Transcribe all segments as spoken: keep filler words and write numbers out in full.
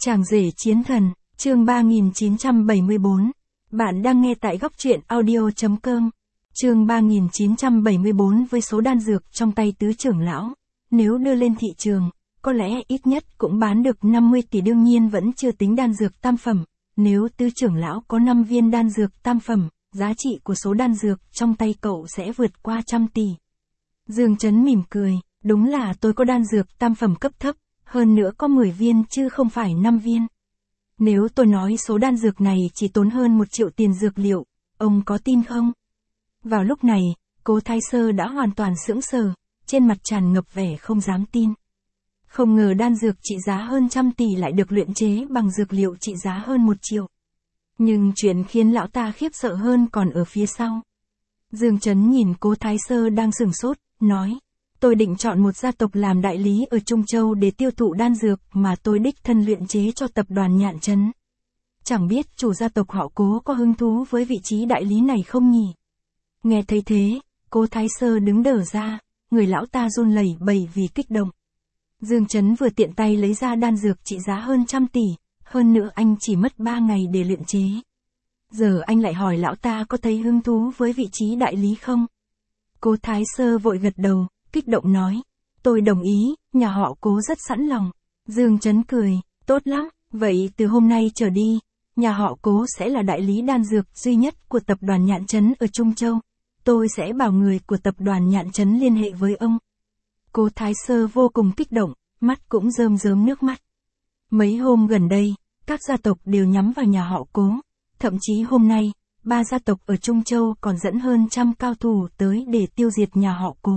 Chàng rể chiến thần, chương ba nghìn chín trăm bảy mươi tư. Bạn đang nghe tại góc truyện audio chấm com. Chương ba nghìn chín trăm bảy mươi tư với số đan dược trong tay tứ trưởng lão. Nếu đưa lên thị trường, có lẽ ít nhất cũng bán được năm mươi tỷ, đương nhiên vẫn chưa tính đan dược tam phẩm. Nếu tứ trưởng lão có năm viên đan dược tam phẩm, giá trị của số đan dược trong tay cậu sẽ vượt qua trăm tỷ. Dương Chấn mỉm cười, đúng là tôi có đan dược tam phẩm cấp thấp, hơn nữa có mười viên chứ không phải năm viên. Nếu tôi nói số đan dược này chỉ tốn hơn một triệu tiền dược liệu, ông có tin không? Vào lúc này, Cố Thái Sơ đã hoàn toàn sững sờ, trên mặt tràn ngập vẻ không dám tin. Không ngờ đan dược trị giá hơn trăm tỷ lại được luyện chế bằng dược liệu trị giá hơn một triệu. Nhưng chuyện khiến lão ta khiếp sợ hơn còn ở phía sau. Dương Chấn nhìn Cố Thái Sơ đang sửng sốt, nói: Tôi định chọn một gia tộc làm đại lý ở Trung Châu để tiêu thụ đan dược mà tôi đích thân luyện chế cho tập đoàn Nhạn Trấn. Chẳng biết chủ gia tộc họ Cố có hứng thú với vị trí đại lý này không nhỉ? Nghe thấy thế, Cố Thái Sơ đứng đờ ra, người lão ta run lẩy bẩy vì kích động. Dương Chấn vừa tiện tay lấy ra đan dược trị giá hơn trăm tỷ, hơn nữa anh chỉ mất ba ngày để luyện chế. Giờ anh lại hỏi lão ta có thấy hứng thú với vị trí đại lý không? Cố Thái Sơ vội gật đầu, kích động nói: Tôi đồng ý, nhà họ Cố rất sẵn lòng. Dương Chấn cười: Tốt lắm, vậy từ hôm nay trở đi, nhà họ Cố sẽ là đại lý đan dược duy nhất của tập đoàn Nhạn Trấn ở Trung Châu. Tôi sẽ bảo người của tập đoàn Nhạn Trấn liên hệ với ông. Cố Thái Sơ vô cùng kích động, mắt cũng rơm rớm nước mắt. Mấy hôm gần đây, các gia tộc đều nhắm vào nhà họ Cố. Thậm chí hôm nay, ba gia tộc ở Trung Châu còn dẫn hơn trăm cao thủ tới để tiêu diệt nhà họ Cố.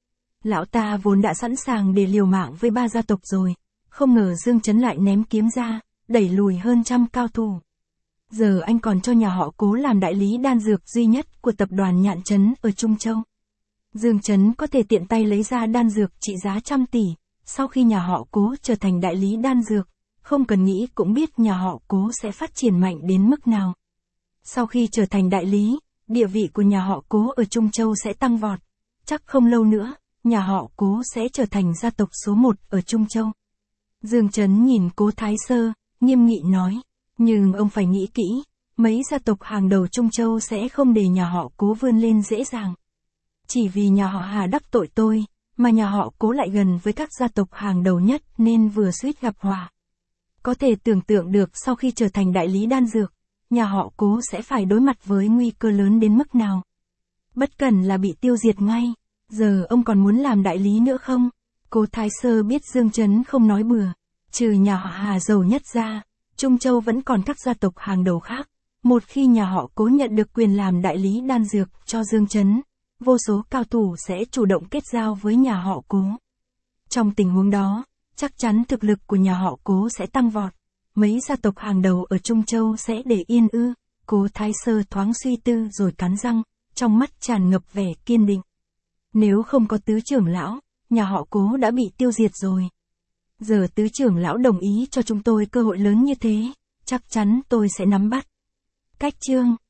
Lão ta vốn đã sẵn sàng để liều mạng với ba gia tộc rồi, không ngờ Dương Chấn lại ném kiếm ra, đẩy lùi hơn trăm cao thủ. Giờ anh còn cho nhà họ Cố làm đại lý đan dược duy nhất của tập đoàn Nhạn Trấn ở Trung Châu. Dương Chấn có thể tiện tay lấy ra đan dược trị giá trăm tỷ, sau khi nhà họ Cố trở thành đại lý đan dược, không cần nghĩ cũng biết nhà họ Cố sẽ phát triển mạnh đến mức nào. Sau khi trở thành đại lý, địa vị của nhà họ Cố ở Trung Châu sẽ tăng vọt, chắc không lâu nữa, nhà họ Cố sẽ trở thành gia tộc số một ở Trung Châu. Dương Chấn nhìn Cố Thái Sơ, nghiêm nghị nói: Nhưng ông phải nghĩ kỹ, mấy gia tộc hàng đầu Trung Châu sẽ không để nhà họ Cố vươn lên dễ dàng. Chỉ vì nhà họ Hà đắc tội tôi, mà nhà họ Cố lại gần với các gia tộc hàng đầu nhất nên vừa suýt gặp họa. Có thể tưởng tượng được sau khi trở thành đại lý đan dược, nhà họ Cố sẽ phải đối mặt với nguy cơ lớn đến mức nào. Bất cần là bị tiêu diệt ngay. Giờ ông còn muốn làm đại lý nữa không? Cố Thái Sơ biết Dương Chấn không nói bừa. Trừ nhà họ Hà giàu nhất ra, Trung Châu vẫn còn các gia tộc hàng đầu khác. Một khi nhà họ Cố nhận được quyền làm đại lý đan dược cho Dương Chấn, vô số cao thủ sẽ chủ động kết giao với nhà họ Cố. Trong tình huống đó, chắc chắn thực lực của nhà họ Cố sẽ tăng vọt. Mấy gia tộc hàng đầu ở Trung Châu sẽ để yên ư? Cố Thái Sơ thoáng suy tư rồi cắn răng, trong mắt tràn ngập vẻ kiên định. Nếu không có tứ trưởng lão, nhà họ Cố đã bị tiêu diệt rồi. Giờ tứ trưởng lão đồng ý cho chúng tôi cơ hội lớn như thế, chắc chắn tôi sẽ nắm bắt. Cách chương